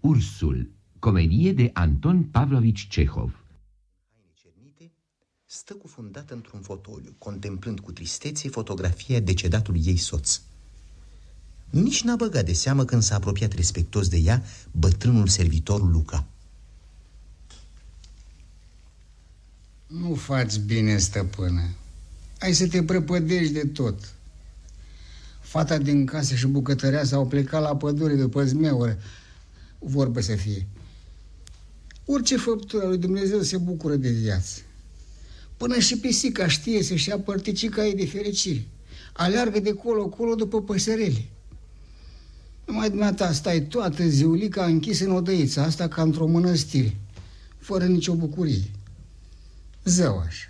Ursul, comedie de Anton Pavlovici Cehov. Haine cernite, stă cufundată într-un fotoliu, contemplând cu tristețe fotografia decedatului ei soț. Nici n-a băgat de seamă când s-a apropiat respectuos de ea bătrânul servitor Luca. Nu faci bine, stăpână. Ai să te prăpădești de tot. Fata din casă și bucătăreasa au plecat la pădure după zmeură. Vorbă să fie. Orice făptură lui Dumnezeu se bucură de viață. Până și pisica știe să-și ia părticica ei de fericire. Aleargă de colo-colo după păsărele. Numai dumneata stai toată ziulica închis în odăița asta ca într-o mănăstire, fără nicio bucurie. Zău așa.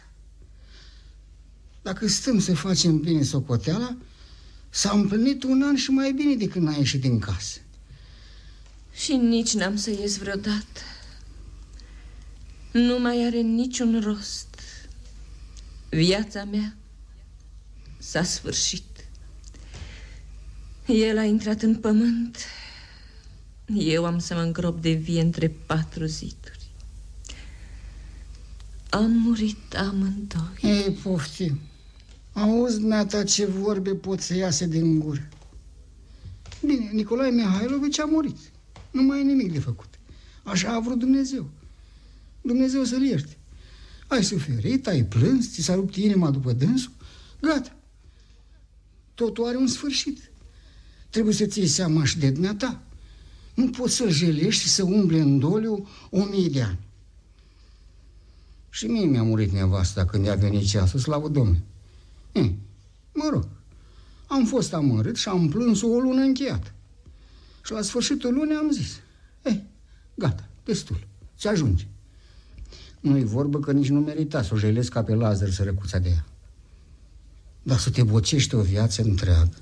Dacă stăm să facem bine socoteala, s-a împlinit un an și mai bine de când n-a ieșit din casă. Și nici n-am să ies vreodată. Nu mai are niciun rost. Viața mea s-a sfârșit. El a intrat în pământ. Eu am să mă îngrop de vie între 4 ziduri. Am murit amândoi. Ei, poftim. Auzi, dumneata, ce vorbe pot să iasă din gură. Bine, Nicolae Mihailovici a murit. Nu mai e nimic de făcut. Așa a vrut Dumnezeu. Dumnezeu să-l ierte. Ai suferit, ai plâns, ți s-a rupt inima după dânsul. Gata. Totul are un sfârșit. Trebuie să ții seama și de dumneata. Nu poți să-l jelești și să umble în doliu 1000 de ani. Și mie mi-a murit nevasta când i-a venit ceasul, slavă Domnului. Mă rog, am fost amărât și am plâns o lună încheiată. Și la sfârșitul lunii am zis: gata, destul, ți ajunge. Nu-i vorbă că nici nu merita să o jelesc ca pe Lazar sărăcuța de ea. Dar să te bocești o viață întreagă.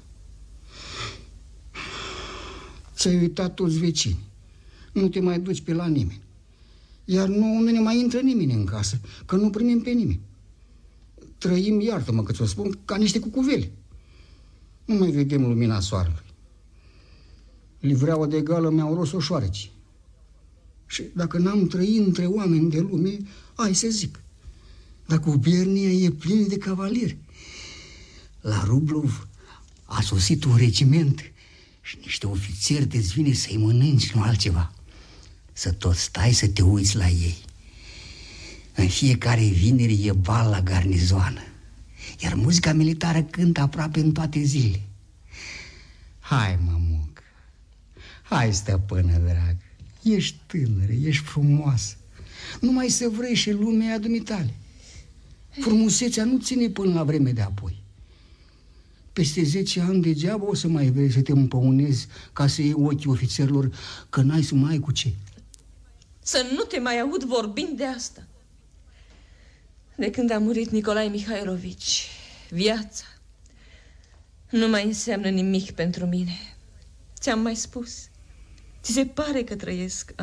Ți-ai uitat toți vecinii. Nu te mai duci pe la nimeni. Iar nu ne mai intră nimeni în casă, că nu primim pe nimeni. Trăim, iartă-mă că ți-o spun, ca niște cucuvele. Nu mai vedem lumina soarelui. Livreaua de gală mi-au ros-o șoareci. Și dacă n-am trăit între oameni de lume, hai să zic, dar gubernia e plină de cavalieri. La Rublov a sosit un regiment și niște ofițeri de-ți vine să-i mănânci, nu altceva. Să tot stai să te uiți la ei. În fiecare vineri e bal la garnizoană, iar muzica militară cântă aproape în toate zilele. Hai, mămucă, hai, stăpână dragă, ești tânără, ești frumoasă. Numai să vrei și lumea dumitale. Frumusețea nu ține până la vreme de apoi. Peste 10 ani degeaba o să mai vrei să te împăunezi ca să iei ochii ofițerilor, că n-ai să mai ai cu ce. Să nu te mai aud vorbind de asta. De când a murit Nicolae Mihailovici, viața nu mai înseamnă nimic pentru mine. Ți-am mai spus. Ți se pare că trăiesc.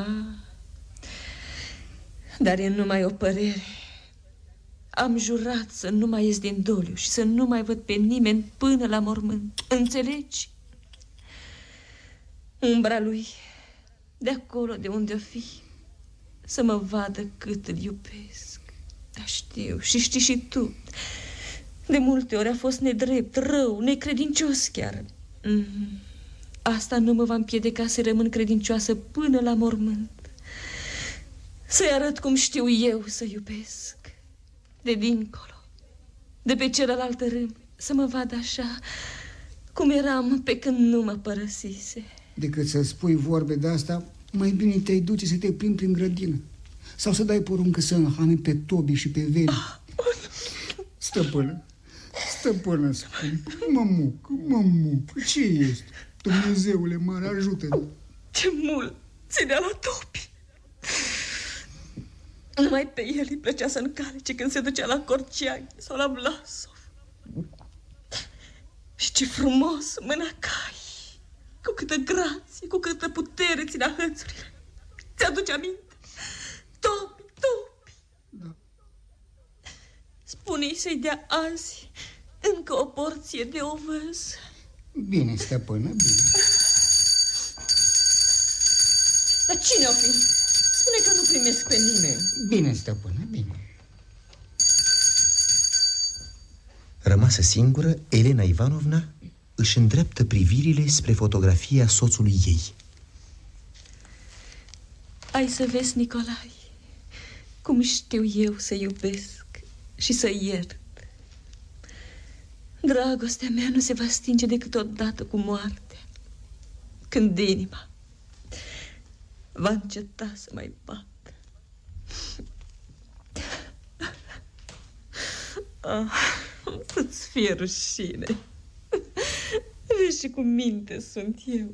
Dar e numai o părere. Am jurat să nu mai ies din doliu și să nu mai văd pe nimeni până la mormânt. Înțelegi? Umbra lui, de acolo de unde o fi, să mă vadă cât îl iubesc. Dar știu și știi și tu, de multe ori a fost nedrept, rău, necredincios chiar. Asta nu mă va împiedica să rămân credincioasă până la mormânt. Să-i arăt cum știu eu să iubesc. De dincolo, de pe celălalt râm, să mă vadă așa cum eram pe când nu mă părăsise. Decât să spui vorbe de asta, mai bine te-ai duce să te plimbi prin grădină. Sau să dai poruncă să înhame pe Tobi și pe Veli. Stăpână, spune, mămucă, ce este? Dumnezeule mare, ajută-ne. Ce mult ținea la Tobi. Numai pe el îi plăcea să încalece când se ducea la Corceaghi sau la Vlasov. Și ce frumos mâna cai, cu câtă grație, cu câtă putere ținea hățurile. Ți-aduce aminte? Tobi. Da. Spune-i să-i dea azi încă o porție de ovăz. Bine, stăpână, bine. Dar cine o fi? Spune că nu primesc pe nimeni. Bine, stăpână, bine. Rămasă singură, Elena Ivanovna își îndreaptă privirile spre fotografia soțului ei. Ai să vezi, Nicolae, cum știu eu să iubesc și să iert. Dragostea mea nu se va stinge decât odată cu moartea, când inima va înceta să mai bată. Să-ți fie rușine. Vezi și cu minte sunt eu.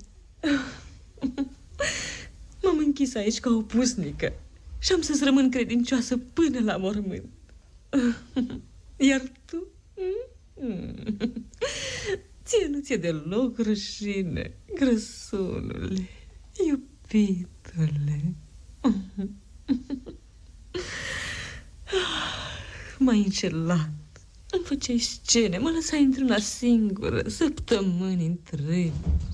M-am închis aici ca o pusnică și am să-ți rămân credincioasă până la mormânt. Iar tu? Ție nu ți-e deloc rușine, grăsunule, iubitule. M-ai înșelat. Îmi făceai scene, mă lăsai într-una singură săptămâni întregi.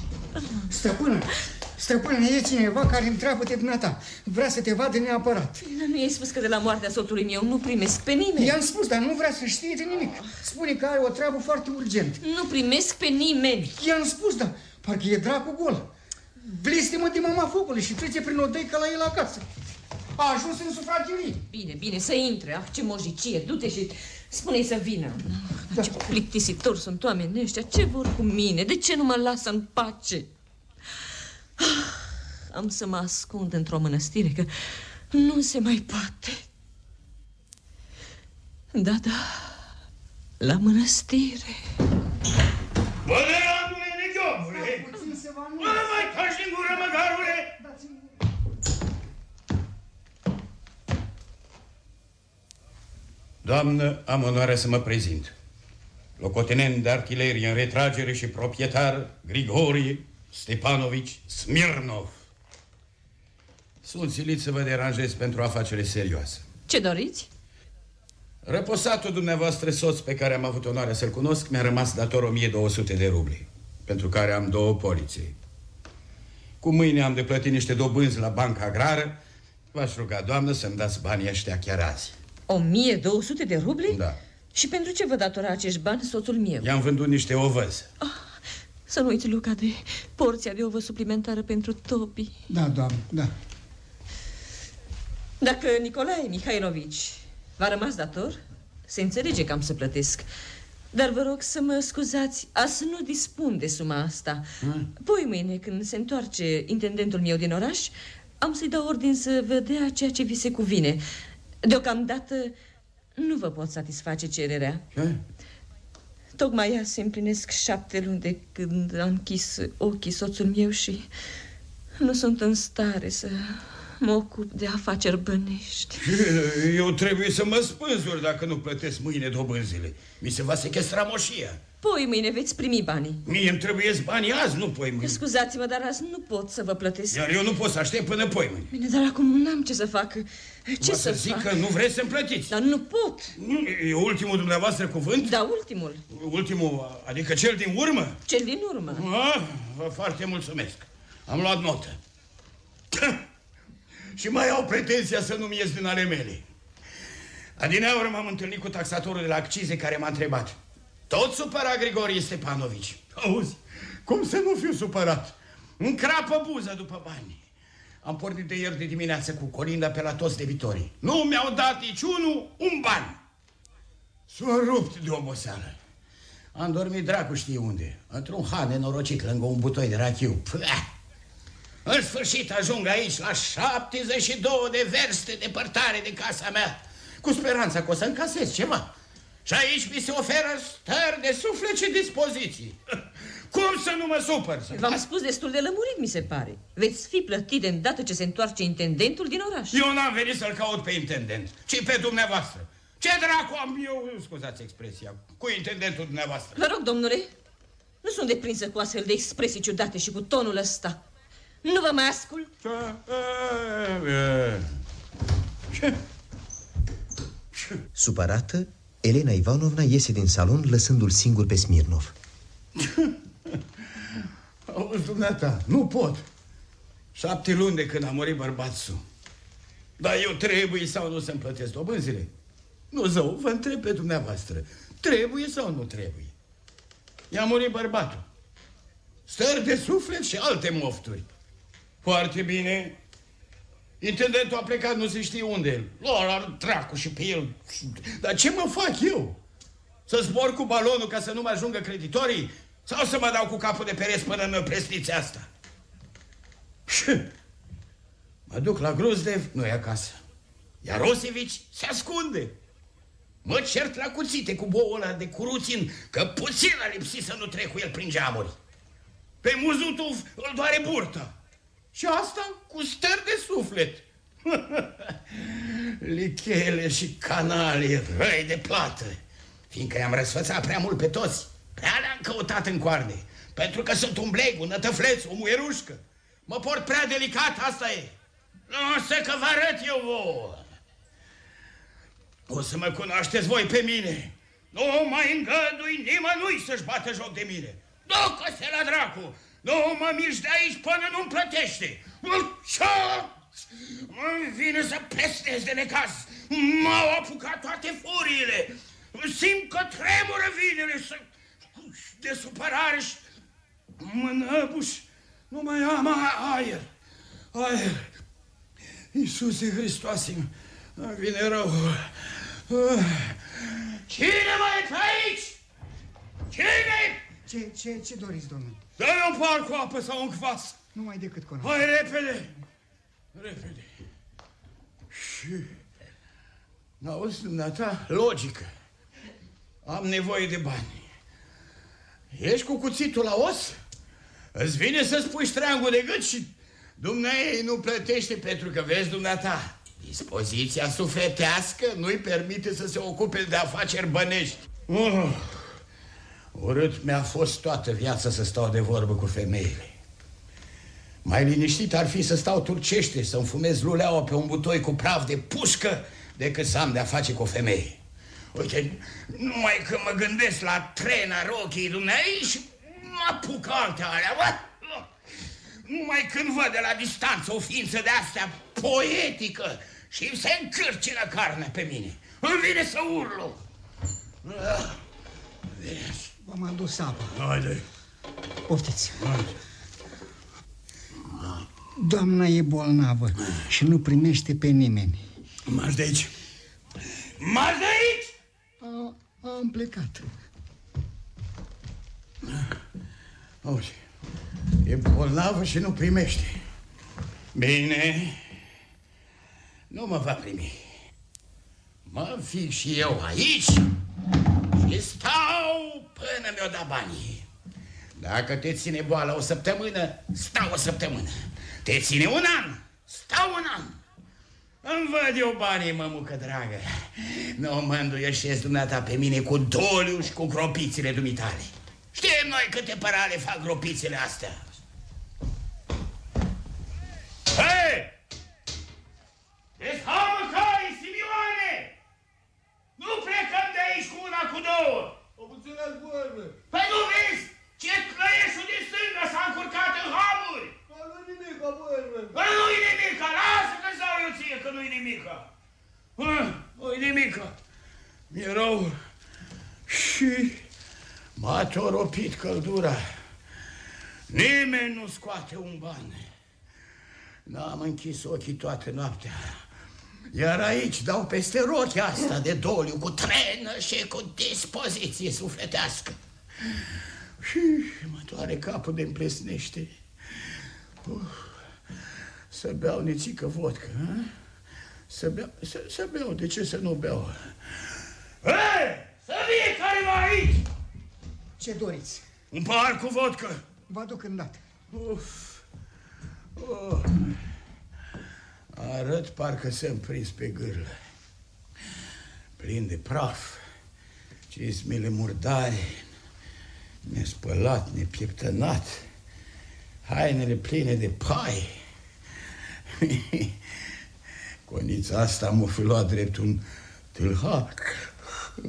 Stăpână, e cineva care întreabă de dumneata. Vrea să te vadă neapărat. Nu i-ai spus că de la moartea soțului meu nu primesc pe nimeni? I-am spus, dar nu vrea să știe de nimic. Spune că are o treabă foarte urgent. Nu primesc pe nimeni. I-am spus, dar parcă e dracu gol. Blestemă de mama focului și trece prin odăi ca la el acasă. A ajuns în sufragerie. Bine, să intre. Ce mojicie, du-te și spune-i să vină. Da. Ce plictisitori sunt oamenii ăștia. Ce vor cu mine? De ce nu mă lasă în pace? Am să mă ascund într-o mănăstire, că nu se mai poate. Da, la mănăstire. Bădăranule, neghiomule! Nu mai taci din gură, măgarule! Doamnă, am onoarea să mă prezint. Locotenent de artilerie în retragere și proprietar Grigorie Stepanovici Smirnov. Sunt silit să vă deranjez pentru o afacere serioasă. Ce doriți? Răposatul dumneavoastră soț, pe care am avut onoarea să-l cunosc, mi-a rămas dator 1200 de rubli, pentru care am 2 polițe. Cu mâine am de plătit niște dobânzi la Banca Agrară. V-aș ruga, doamnă, să-mi dați banii ăștia chiar azi. 1200 de rubli? Da. Și pentru ce vă datora acești bani soțul meu? I-am vândut niște ovăzi. Să nu uiți, Luca, de porția de ovă suplimentară pentru Topi. Da, doamnă, da. Dacă Nicolae Mihailovici v-a rămas dator, se înțelege că am să plătesc. Dar vă rog să mă scuzați, azi nu dispun de suma asta. Poi mâine, când se întoarce intendentul meu din oraș, am să-i dau ordin să vă dea ceea ce vi se cuvine. Deocamdată nu vă pot satisface cererea. Ce? Tocmai azi se împlinesc 7 luni de când a închis ochii soțul meu și nu sunt în stare să mă ocup de afaceri bănești. Eu trebuie să mă spânzur dacă nu plătesc mâine dobânzile. Mi se va sechestra moșia. Poi mâine veți primi banii. Mie îmi trebuiesc banii azi, nu poi mâine. Scuzați-mă, dar azi nu pot să vă plătesc. Iar eu nu pot să aștept până poi mâine. Bine, dar acum n-am ce să fac. Ce să zic fac? că nu vreți să-mi plătiți. Dar nu pot. E ultimul dumneavoastră cuvânt? Da, ultimul. Ultimul, adică cel din urmă? Cel din urmă. Vă foarte mulțumesc. Am luat notă. Și mai au pretenția să nu-mi ies din ale mele. Adineaură m-am întâlnit cu taxatorul de la accize care m-a întrebat: tot supărat, Grigorie Stepanovici? Auzi, cum să nu fiu supărat? Încrapă buză după bani. Am pornit de ieri de dimineață cu colinda pe la toți debitorii. Nu mi-au dat niciunul un ban. S-a rupt de oboseală. Am dormit dracu știe unde. Într-un han nenorocit lângă un butoi de rachiu. În sfârșit ajung aici la 72 de verste depărtare de casa mea, cu speranța că o să încasez ceva. Și aici mi se oferă stări de suflet și dispoziții. Cum să nu mă supăr? V-am spus destul de lămurit, mi se pare. Veți fi plătit de îndată ce se întoarce intendentul din oraș. Eu n-am venit să-l caut pe intendent, ci pe dumneavoastră. Ce dracu am eu, scuzați expresia, cu intendentul dumneavoastră? Vă rog, domnule, nu sunt deprinsă cu astfel de expresii ciudate și cu tonul ăsta. Nu vă mai ascult. Ce? Supărată, Elena Ivanovna iese din salon, lăsându-l singur pe Smirnov. Auzi, dumneata, nu pot. 7 luni de când a murit bărbatul. Dar eu trebuie sau nu să-mi plătesc dobânzile? Nu, zău, vă întreb pe dumneavoastră. Trebuie sau nu trebuie? I-a murit bărbatul. Stări de suflet și alte mofturi. Foarte bine. Intendentul a plecat nu se știe unde. Lor, dracu și pe el. Dar ce mă fac eu? Să zbor cu balonul ca să nu mă ajungă creditorii? Sau să mă dau cu capul de pereți până în presnița asta? Mă duc la Gruzdev, nu e acasă. Iar Rosevici se ascunde. Mă cert la cuțite cu boul ăla de Curuțin, că puțin a lipsit să nu trec cu el prin geamuri. Pe Muzutov îl doare burta. Și asta cu stări de suflet. Lichele și canale, răi de plată. Fiindcă i-am răsfățat prea mult pe toți, prea le-am căutat în coarne. Pentru că sunt un bleg, un nătăfleț, o muierușcă. Mă port prea delicat, asta e. Lasă că vă arăt eu vouă. O să mă cunoașteți voi pe mine. Nu mai îngădui nimănui să-și bată joc de mine. Ducă-se la dracu! Nu mă mișc de aici până nu-mi plătește! Mă vine să pestez de necaz! M-au apucat toate furiile! Simt că tremură vinele de supărare și mă năbuș. Nu mai am aer. Aer. Iisuse Hristoase, îmi vine rău. Cine mai e pe aici? Cine? Ce doriți, domnule? Dă-mi un par cu apă sau un cvas. Numai decât cu hai, repede. Repede. Și... n-auzi, dumneata? Logică. Am nevoie de bani. Ești cu cuțitul la os? Îți vine să spui ștreangul de gât și dumneai nu plătește pentru că, vezi, dumneata, dispoziția sufletească nu-i permite să se ocupe de afaceri bănești. Urât mi-a fost toată viața să stau de vorbă cu femeile. Mai liniștit ar fi să stau turcește, să-mi fumez luleaua pe un butoi cu praf de pușcă, decât să am de-a face cu o femeie. Uite, numai că mă gândesc la trena rochii dumneai și mă apuc alte alea, bă? Numai când văd de la distanță o ființă de-astea poetică și se încârcină carnea pe mine, îmi vine să urlu. V-am adus apă. Haide. Poftiți. Doamna e bolnavă și nu primește pe nimeni. Marș de aici. Marș de aici! Am plecat. Auzi, e bolnavă și nu primește. Bine, nu mă va primi. Mă fic și eu aici și stau până mi-o da banii. Dacă te ține boala o săptămână, stau o săptămână. Te ține un an, stau un an. Îmi văd eu banii, mămucă dragă. Nu mă înduieșezi dumneata pe mine cu doliu și cu gropițile dumitale. Știm noi câte părale fac gropițele astea. Hei! Deshamă cai, Simioane! Nu plecăm de aici cu una, cu două! O puțină-ți vorbă! Păi nu vezi? Ce clăieșul din stânga s-a încurcat în hamuri! Dar nu-i nimica, vorbă! Bă, nu-i nimica! Lasă că-ți dau eu ție că nu-i nimica! Nu-i nimica! Mi-e rău și m-a toropit căldura. Nimeni nu scoate un ban. N-am închis ochii toată noaptea. Iar aici dau peste rochia asta de doliu, cu trenă și cu dispoziție sufletească. Și mă doare capul de împlesnește. Să beau nițică vodcă, ha? Să beau, de ce să nu beau? Hei, să vie careva aici! Ce doriți? Un pahar cu vodcă. Vă aduc îndată. Arăt parcă se-mi prins pe gârlă. Plin de praf, cizmele murdare, nespălat, nepieptănat, hainele pline de pai. Conița asta m-o fi luat drept un tâlhar.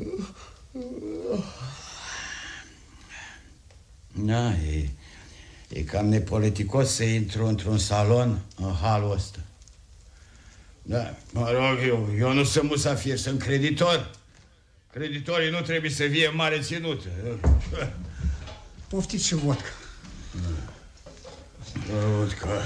Da, E cam nepoliticos să intru într-un salon în halul ăsta. Da, mă rog, eu nu sunt musafir, sunt creditor. Creditorii nu trebuie să fie mare ținută. Poftiți și vodka. Vodka.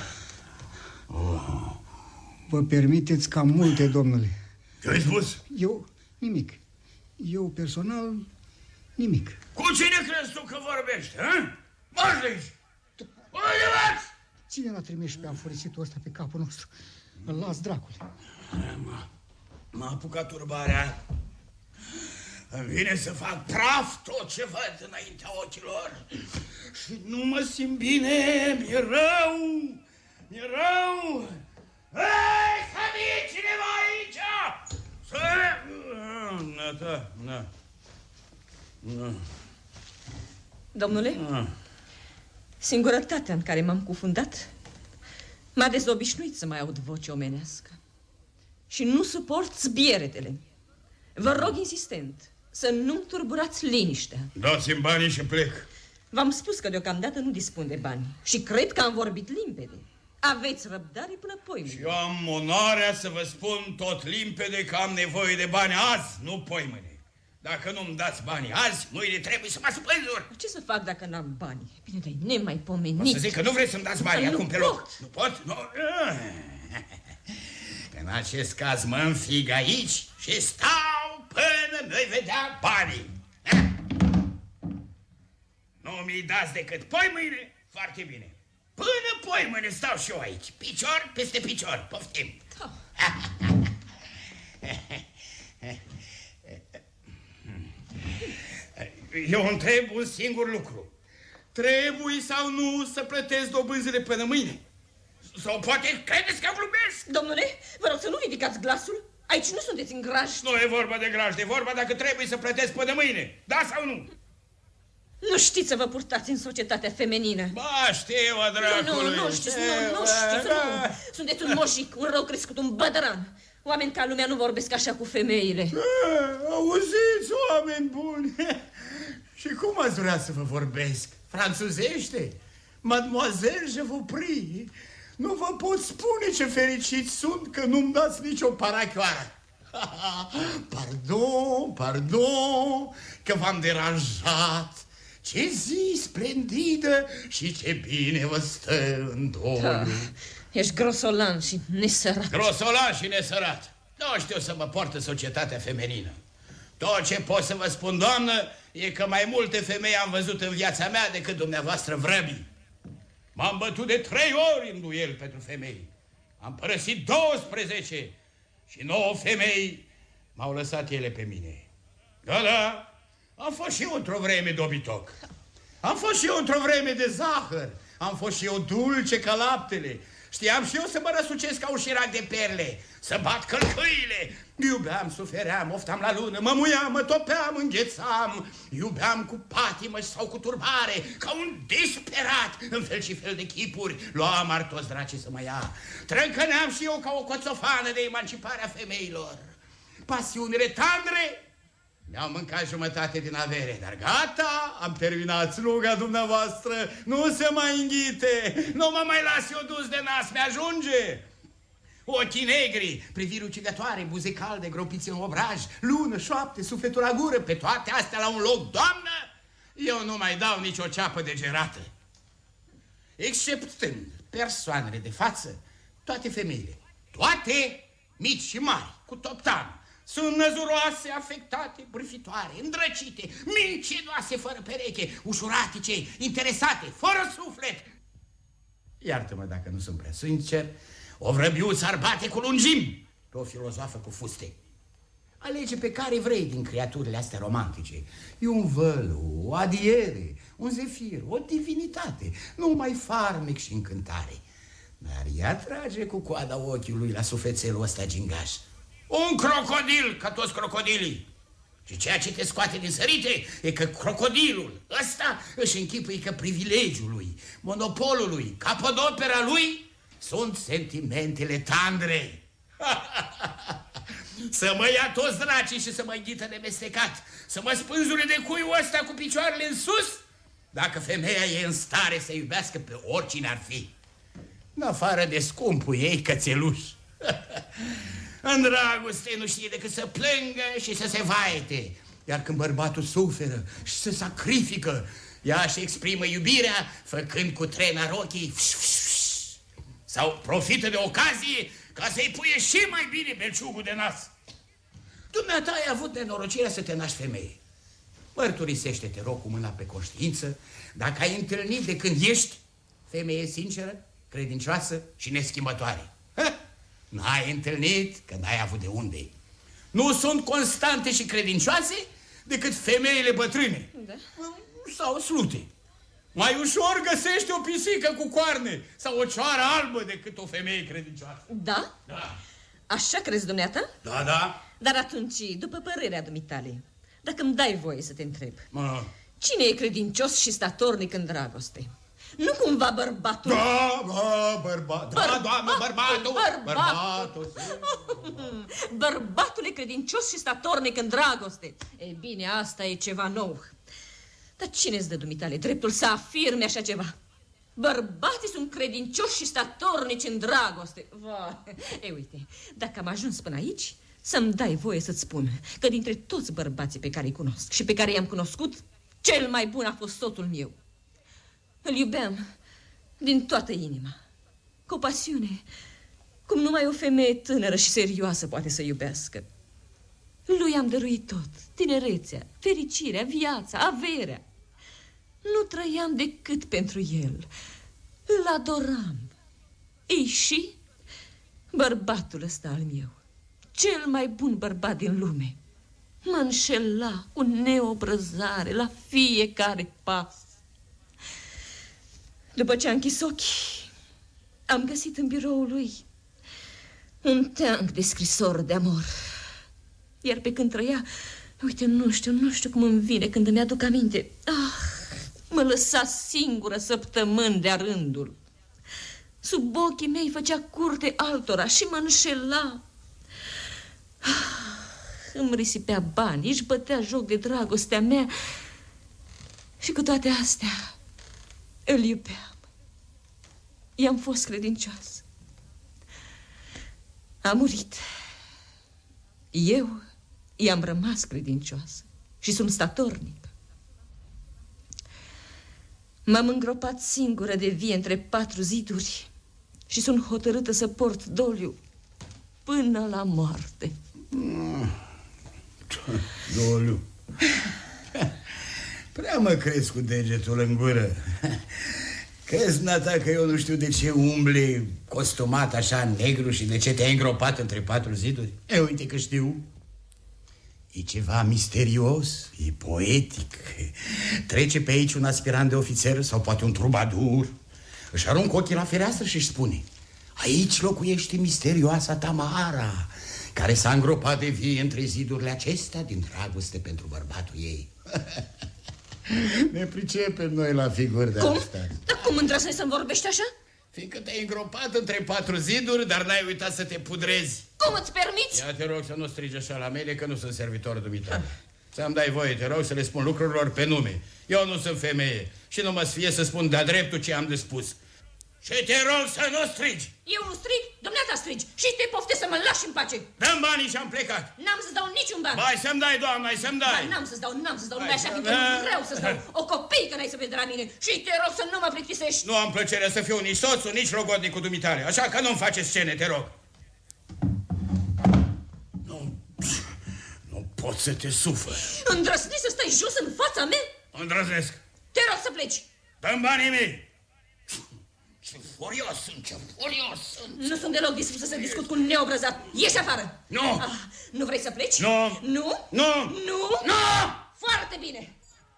Vă permiteți cam multe, domnule. Ce-ai spus? Eu, nimic. Eu, personal, nimic. Cu cine crezi tu că vorbești, hă? Marși de aici! Cine l-a trimis pe amforisitul ăsta pe capul nostru? Îl las dracului. M-a apucat turbarea. Îmi vine să fac praf tot ce văd înaintea ochilor. Și nu mă simt bine, mi-e rău, mi-e rău. Hei, să vii cineva aici! Să... Domnule, singurătatea în care m-am cufundat m-a dezobișnuit să mai aud voce omenească. Și nu suport zbieretele. Vă rog insistent să nu-mi turburați liniștea. Dați-mi banii și plec. V-am spus că deocamdată nu dispun de bani și cred că am vorbit limpede. Aveți răbdare până poimâine. Și eu am onoarea să vă spun tot limpede că am nevoie de bani azi, nu poimâine. Dacă nu-mi dați banii azi, mâine trebuie să mă spânzur. Ce să fac dacă n-am bani? Bine, dar e nemaipomenit. O să zic că nu vreți să-mi dați banii acum pe loc. Nu pot? Nu. În acest caz mă înfig aici și stau până nu-i vedea banii. Nu mi-i dați decât poimâine, foarte bine. Până poimâine stau și eu aici, picior peste picior, poftim. Da. Eu întreb un singur lucru. Trebuie sau nu să plătesc dobânzile până mâine? Sau poate credeți că glumesc? Domnule, vă rog să nu ridicați glasul. Aici nu sunteți în graj. Nu e vorba de graj, e vorba dacă trebuie să plătesc până mâine. Da sau nu? Nu știți să vă purtați în societatea feminină. Ba, știu, a dracului. Nu știți, nu știți. Sunteți un moșic, un rău crescut, un bădăran. Oameni ca lumea nu vorbesc așa cu femeile. Auziți, oameni buni. Și cum ați vrea să vă vorbesc? Franțuzește? Mademoiselle, je vous prie. Nu vă pot spune ce fericiți sunt că nu-mi dați nicio parachioară. Pardon, pardon, că v-am deranjat. Ce zi splendidă și ce bine vă stă în doliu. Da, ești grosolan și nesărat. Grosolan și nesărat. Nu știu să mă poartă societatea feminină. Tot ce pot să vă spun, doamnă, e că mai multe femei am văzut în viața mea decât dumneavoastră vrăbii. M-am bătut de 3 ori în duel pentru femei. Am părăsit 12 și 9 femei m-au lăsat ele pe mine. Da, da, am fost și eu într-o vreme dobitoc. Am fost și eu într-o vreme de zahăr. Am fost și eu dulce ca laptele. Știam și eu să mă răsucesc ca un șirac de perle, să bat călcâile. Iubeam, sufeream, oftam la lună, mă muiam, mă topeam, înghețam. Iubeam cu patimă sau cu turbare, ca un disperat, în fel și fel de chipuri. Luam artoți dracii să mă ia. Trâncăneam și eu ca o coțofană de emanciparea femeilor. Pasiunile tandre mi-au mâncat jumătate din avere, dar gata, am terminat sluga dumneavoastră, nu se mai înghite, nu mă mai las eu dus de nas, mi-ajunge. Ochii negri, priviri ucigătoare, buze calde, gropiți în obraj, lună, șoapte, sufletul la gură, pe toate astea la un loc, doamnă, eu nu mai dau nicio ceapă de gerată. Exceptând persoanele de față, toate femeile, toate, mici și mari, cu toptan, sunt năzuroase, afectate, bârfitoare, îndrăcite, mincinoase fără pereche, ușuratice, interesate, fără suflet. Iartă-mă dacă nu sunt prea sincer, o vrăbiuță ar bate cu lungimi pe o filozofă cu fuste. Alege pe care vrei din creaturile astea romantice. E un vălu, o adiere, un zefir, o divinitate, numai farmec și încântare. Dar ea trage cu coada ochiului la sufletelul ăsta gingaș. Un crocodil, ca toți crocodilii. Și ceea ce te scoate din sărite e că crocodilul ăsta își închipui că privilegiul lui, monopolul lui, capodopera lui sunt sentimentele tandre. Să mă ia toți dracii și să mă înghită de mestecat, să mă spânzure de cuiul ăsta cu picioarele în sus, dacă femeia e în stare să iubească pe oricine ar fi, în afară de scumpul ei cățeluș. În dragoste nu știe decât să plângă și să se vaite. Iar când bărbatul suferă și se sacrifică, ea își exprimă iubirea făcând cu trena rochii sau profită de ocazie ca să-i puie și mai bine belciugul de nas. Dumneata ai avut nenorocirea să te naști femeie. Mărturisește, te rog, cu mâna pe conștiință, dacă ai întâlnit de când ești femeie sinceră, credincioasă și neschimbătoare. N-ai întâlnit, că n-ai avut de unde. Nu sunt constante și credincioase decât femeile bătrâne. Da. Sau slute. Mai ușor găsești o pisică cu coarne sau o cioară albă decât o femeie credincioasă. Da? Da. Așa crezi, dumneata? Da, da. Dar atunci, după părerea dumitale, dacă îmi dai voie să te întreb, cine e credincios și statornic în dragoste? Nu cumva bărbatul? Da, bărbatul. Da, doamnă, bărbatul. Bărbatul e credincios și statornic în dragoste. Ei bine, asta e ceva nou. Dar cine îți dă dumitale dreptul să afirme așa ceva? Bărbații sunt credincioși și statornici în dragoste. Ei, uite, dacă am ajuns până aici, să-mi dai voie să-ți spun că dintre toți bărbații pe care îi cunosc și pe care i-am cunoscut, cel mai bun a fost soțul meu. Îl iubeam din toată inima, cu o pasiune, cum numai o femeie tânără și serioasă poate să iubească. Lui am dăruit tot, tinerețea, fericirea, viața, averea. Nu trăiam decât pentru el. Îl adoram. Ei și bărbatul ăsta al meu, cel mai bun bărbat din lume, mă înșela cu neobrăzare la fiecare pas. După ce a închis ochii, am găsit în biroul lui un teanc de scrisori de amor. Iar pe când trăia, uite, nu știu cum îmi vine când îmi aduc aminte. Mă lăsa singură săptămâni de-a rândul. Sub ochii mei făcea curte altora și mă înșela. Îmi risipea bani, își bătea joc de dragostea mea. Și cu toate astea îl iubeam. I-am fost credincioasă. A murit. Eu i-am rămas credincioasă și sunt statornic. M-am îngropat singură de vie între 4 ziduri și sunt hotărâtă să port doliu până la moarte. Doliu. Prea mă crezi cu degetul în gură. Crezi, nata, că eu nu știu de ce umbli costumat așa negru și de ce te-ai îngropat între 4 ziduri? Uite că știu. E ceva misterios, e poetic. Trece pe aici un aspirant de ofițer sau poate un trubadur. Își aruncă ochii la fereastră și își spune: aici locuiește misterioasa Tamara, care s-a îngropat de vie între zidurile acestea din dragoste pentru bărbatul ei. Ne pricepem noi la figuri de astea. Dar cum îndrăznești să-mi vorbești așa? Fiindcă te-ai îngropat între 4 ziduri, dar n-ai uitat să te pudrezi. Cum îți permiți? Ia te rog să nu strigi așa la mele, că nu sunt servitor dumitale. Să-mi dai voie, te rog, să le spun lucrurilor pe nume. Eu nu sunt femeie și nu mă sfie să spun de-a dreptul ce am de spus. Și te rog să nu strigi. Eu nu strig, dumneata strigi. Și te poftesc să mă lași în pace. Dă-mi banii și am plecat. N-am să-ți dau niciun ban. Hai să-mi dai, doamna, hai să-mi dai. N-am să-ți dau, numai așa, fiindcă nu vreau să-ți dau. O copeică n-ai să vezi de la mine. Și te rog să nu mă plictisești. Nu am plăcerea să fiu nici soțul, nici logodnicul dumitale. Așa că nu-mi face scene, te rog. Nu pot să te sufăr. Îndrăznești să stai jos în fața mea? Îndrăznesc. Te rog să pleci. Dă-mi banii mei. Ce furios sunt. Nu sunt deloc dispusă să discut cu un neobrăzat. Ieși afară. Nu. Nu vrei să pleci? Nu. Nu. Foarte bine.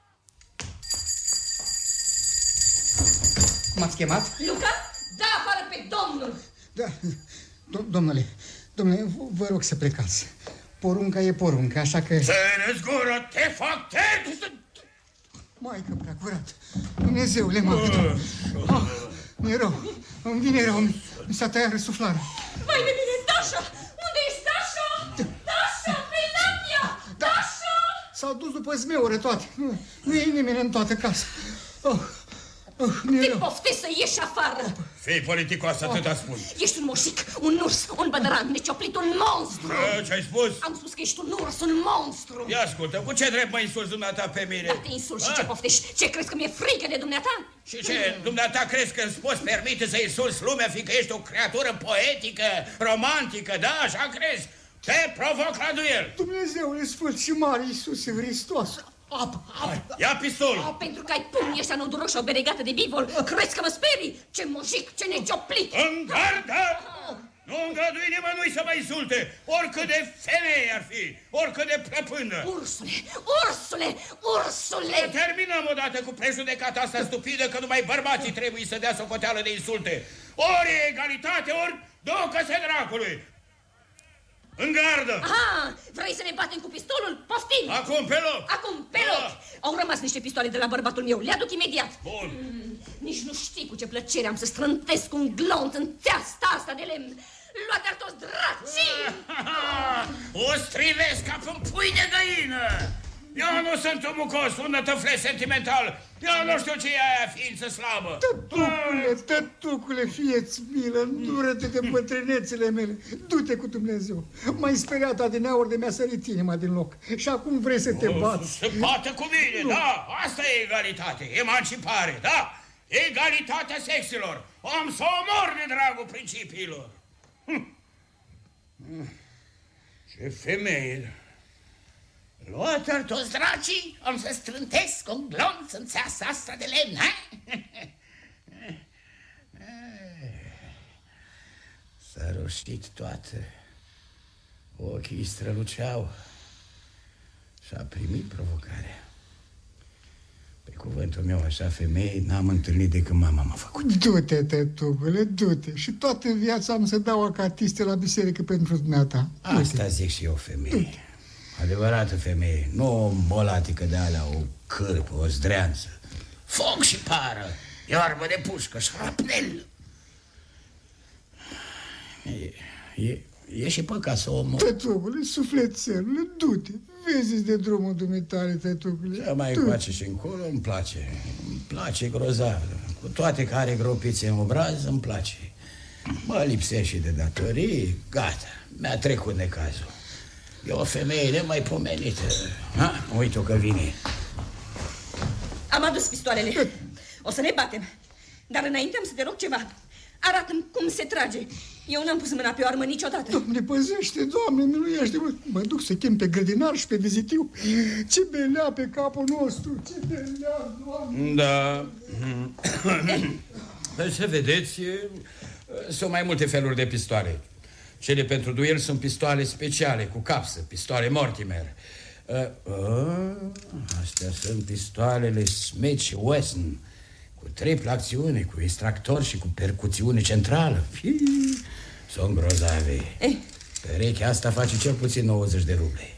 M-ați chemat? Luca, dă afară pe domnul. Da, domnule, vă rog să plecați. Porunca e porunca, așa că... Ține-ți gură, te fac text! Maică prea curat, Dumnezeule, mi-e rău, îmi vine rău, mi s-a tăiat răsuflarea. Vai de mine, Dașa! Unde ești, Dașa? Dașa, Melania! Dașa! S-au dus după zmeură toate, nu e nimeni în toată casa. Te poftesc să ieși afară. Fii politicoasă, atâta spun. Ești un moșic, un urs, un bădăran, necioplit, un monstru. Ce-ai spus? Am spus că ești un urs, un monstru. Ia ascultă, cu ce drept mă insulți dumneata pe mine? Da, te insult și ce poftești? Ce crezi că mi-e frică de dumneata? Și ce, dumneata crezi că îți poți permite să insulți lumea, fiindcă ești o creatură poetică, romantică, da? Așa crezi? Te provoc la duel. Dumnezeule Sfânt și mare Iisuse Hristos. Ia pistolul. Pentru că ai pumnii ăștia noduroși și o beregată de bivol, crezi că mă sperii? Ce mojic, ce necioplit! În gardă! Nu îngădui nimănui să mă insulte, oricât de femeie ar fi, oricât de plăpândă. Ursule, ursule, ursule! Terminăm odată cu prejudecata asta stupidă că numai bărbații trebuie să dea socoteală de insulte. Ori e egalitate, ori ducă-se dracului. În gardă! Aha, vrei să ne batem cu pistolul? Poftim! Acum pe loc! Acum pe loc! Au rămas niște pistoale de la bărbatul meu, le aduc imediat. Bun. Nici nu știi cu ce plăcere am să strântesc un glonț în țeasta asta de lemn. Luate-ar toți dracii! O strivesc ca pe un pui de găină! Eu nu sunt un mucos, un nătăflet sentimental. Eu nu știu ce e aia ființă slabă. Tătucule, fie-ți milă, dură-te de bătrânețele mele. Du-te cu Dumnezeu. M-ai speriat adineauri de mi-a sărit inima din loc. Și acum vrei să te bați. Se bată cu mine, nu. Da, asta e egalitate, emancipare, da? Egalitatea sexilor. Am să omor de dragul principiilor. Ce femeie! Luată-l toți dracii, am să strântesc un glonț în țeasa asta de lemn, ha? S-a roștit toată, ochii străluceau și a primit provocarea. Pe cuvântul meu, așa femeie, n-am întâlnit de când mama m-a făcut. Du-te, tătucule, du-te. Și toată viața am să dau acatiste la biserică pentru dumneata. Asta zic și eu, femeie. Adevărată femeie, nu o bolatică de alea, o cârpă, o zdreanță. Foc și pară, iarbă de pușcă, șarapnel. E și păcat să o omor. Tătucule, sufletelule, du-te. Vezi de drumul dumitare, tătucule. Ce mai face și încolo, îmi place. Îmi place grozav. Cu toate că are gropițe în obraz, îmi place. Mă lipsește de datorii, gata, mi-a trecut necazul. E o femeie nemaipomenită. Uite-o că vine. Am adus pistoalele. O să ne batem. Dar înainte am să te rog ceva. Arată-mi cum se trage. Eu n-am pus mâna pe o armă niciodată. Doamne, păzește, Doamne, miluiește-mă. Mă duc să chem pe grădinar și pe vizitiu. Ce belea pe capul nostru. Ce belea, Doamne. Da. Ce vedeți, sunt mai multe feluri de pistoale. Cele pentru duel sunt pistoale speciale, cu capsă, pistoale Mortimer. Astea sunt pistoalele Smith & Wesson, cu triplă acțiune, cu extractor și cu percuțiune centrală. Sunt grozave. Perechea asta face cel puțin 90 de ruble.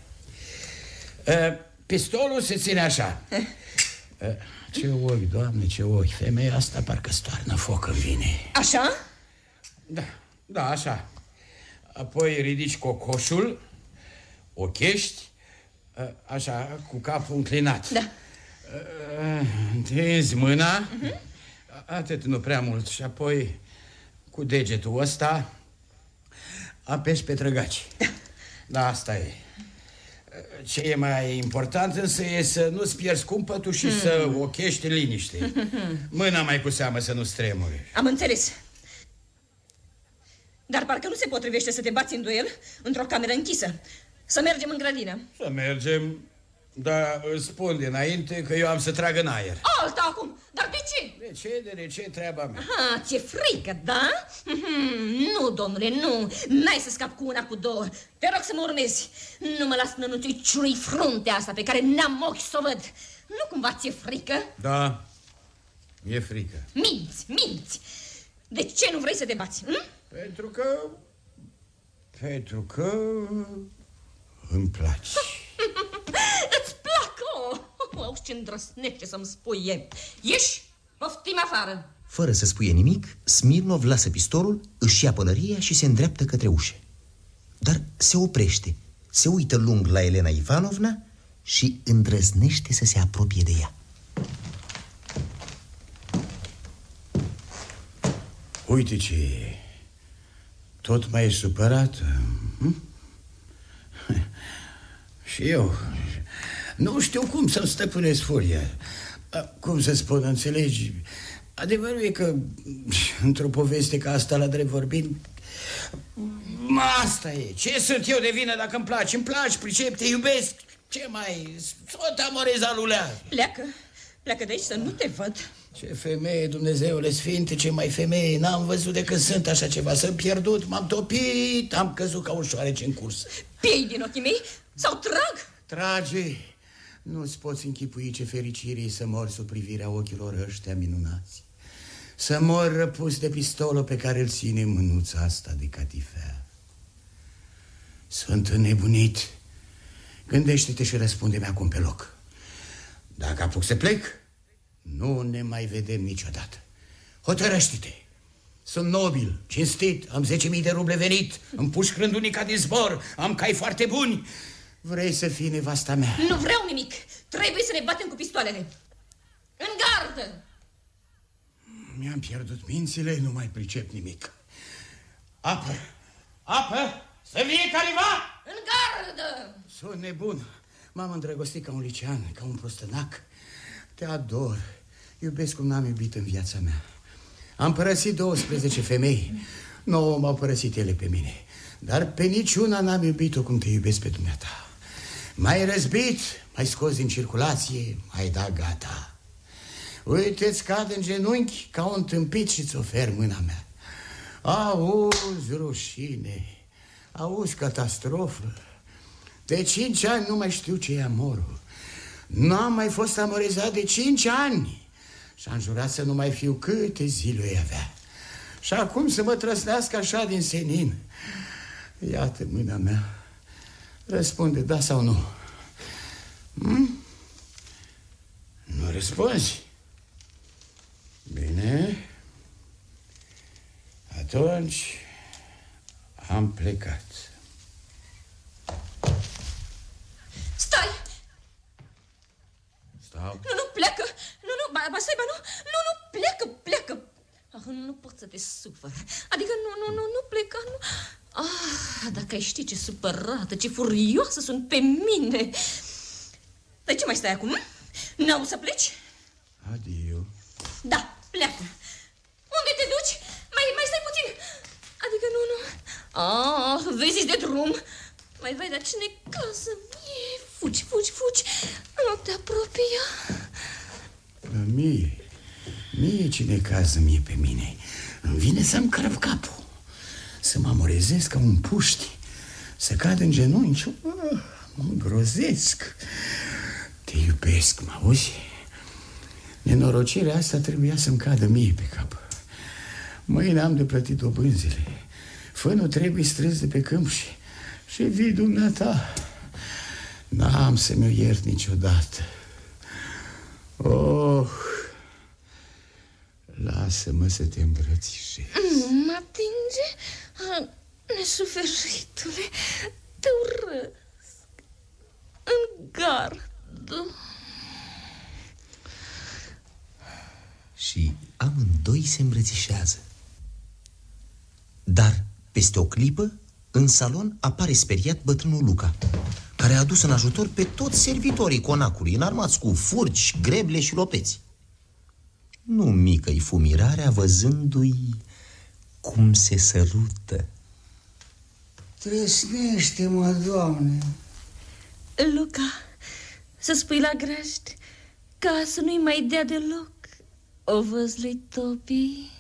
Pistolul se ține așa. Ce ochi, Doamne, ce ochi. Femeia asta parcă stoarnă foc în vine. Așa? Da, așa. Apoi ridici cocoșul, ochești, așa, cu capul înclinat. Da. Întinzi mâna, atât, nu prea mult. Și apoi, cu degetul ăsta, apeși pe trăgaci. Da, asta e. Ce e mai important însă e să nu-ți pierzi cumpătul și să ochești liniște. Mâna mai cu seamă să nu stremuri. Am înțeles. Dar parcă nu se potrivește să te bați în duel într-o cameră închisă. Să mergem în grădină. Să mergem, dar îți spun dinainte că eu am să trag în aer. Alta acum, dar de ce? De ce treaba mea? Aha, ți-e frică, da? Nu, domnule, nu. N-ai să scapi cu una, cu două. Te rog să mă urmezi. Nu mă las până nu ți-i ciui fruntea asta pe care n-am ochi să o văd. Nu cumva ți-e frică? Da, e frică. Minți. De ce nu vrei să te bați? Pentru că îmi place. Îți plac, auzi ce îndrăsnește să-mi spui e. Ieși, poftim afară. Fără să spuie nimic, Smirnov lasă pistolul, își ia pălăria și se îndreaptă către ușă. Dar se oprește, se uită lung la Elena Ivanovna și îndrăznește să se apropie de ea. Uite ce... Tot mai e supărat? Și eu nu știu cum să-mi stăpânesc furia. Cum să spun, înțelegi? Adevărul e că într-o poveste ca asta, la drept vorbind, asta e. Ce sunt eu de vină dacă îmi place, pricep, te iubesc. Ce mai... S-o te amoreza lulea. Pleacă de aici să nu te văd. Ce femeie, Dumnezeule Sfinte, ce mai femeie. N-am văzut de când sunt așa ceva. S-am pierdut, m-am topit, am căzut ca un șoarece în curs. Piei din ochii mei sau trag? Trage. Nu-ți poți închipui ce fericire e să mor sub privirea ochilor ăștia minunați. Să mor răpus de pistolul pe care îl ține mânuța asta de catifea. Sunt înnebunit. Gândește-te și răspunde-mi acum pe loc. Dacă apuc să plec, nu ne mai vedem niciodată. Hotărăște-te. Sunt nobil, cinstit, am 10.000 de ruble venit, împușc rândunica din zbor, am cai foarte buni. Vrei să fii nevasta mea? Nu vreau nimic. Trebuie să ne batem cu pistoalele. În gardă! Mi-am pierdut mințile, nu mai pricep nimic. Apă! Să vie careva! În gardă! Sunt nebun. M-am îndrăgostit ca un licean, ca un prostănac. Te ador. Iubesc cum n-am iubit în viața mea. Am părăsit 12 femei. 9 m-au părăsit ele pe mine. Dar pe niciuna n-am iubit-o cum te iubesc pe dumneata. M-ai răzbit, m-ai scos din circulație, m-ai dat gata. Uite-ți cad în genunchi ca un tâmpit și ți ofer mâna mea. Auzi rușine, auzi catastrofă. De 5 ani nu mai știu ce e amorul. N-am mai fost amorezat de 5 ani. Și-am jurat să nu mai fiu câte zile îi avea. Și acum să mă trăsnească așa din senin. Iată mâna mea. Răspunde da sau nu. Nu răspunzi? Bine. Atunci am plecat. Stai! Stau. Nu, pleacă! Nu, stai, nu, pleacă! Nu pot să te sufăr. Adică nu pleca, nu... Dacă ai ști ce supărată, ce furioasă sunt pe mine. Dar ce mai stai acum? N-au să pleci? Adio. Da, pleacă. Unde te duci? Mai stai puțin. Adică nu. Vezi de drum. Mai vai, dar cine casă mie? Fugi. Nu te apropia. Mie cine cază mie pe mine. Îmi vine să-mi crăp capul, să mă amorezez ca un puști, să cad în genunchi. Mă îngrozesc. Te iubesc, mă auzi? Nenorocirea asta trebuia să-mi cadă mie pe cap. Mâine am de plătit dobânzile. Fânul trebuie strâns de pe câmp și vii dumneata. N-am să mi-o iert niciodată. Lasă-mă să te îmbrățișez. Mă atinge? Nesuferitule, te urăsc. În gardă. Și amândoi se îmbrățișează. Dar, peste o clipă, în salon apare speriat bătrânul Luca, care a adus în ajutor pe toți servitorii conacului, înarmați cu furci, greble și lopeți. Nu mică-i fumirarea văzându-i cum se sărută. Trăsnește-mă, Doamne. Luca, să spui la grajd ca să nu-i mai dea deloc o văz lui Topi.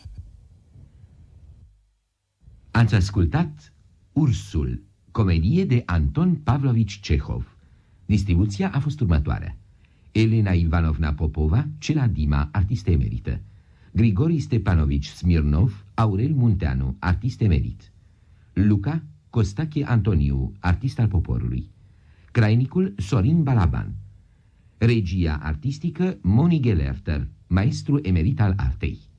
Ați ascultat Ursul, comedie de Anton Pavlovici Cehov. Distribuția a fost următoarea: Elena Ivanovna Popova, Cela Dima, artistă emerită; Grigori Stepanovici Smirnov, Aurel Munteanu, artist emerit; Luca Costache Antoniu, artist al poporului; Crainicul Sorin Balaban; regia artistică Moni Gelerter, maestru emerit al artei.